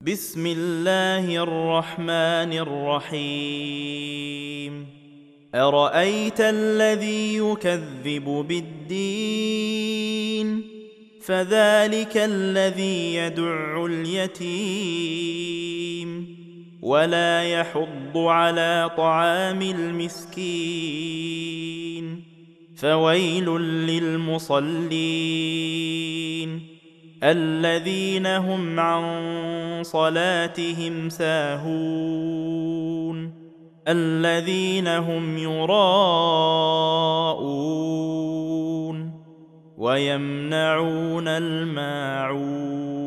بسم الله الرحمن الرحيم أرأيت الذي يكذب بالدين فذلك الذي يدع اليتيم ولا يحض على طعام المسكين فويل للمصلين الذين هم عن صلاتهم ساهون الذين هم يراءون ويمنعون الماعون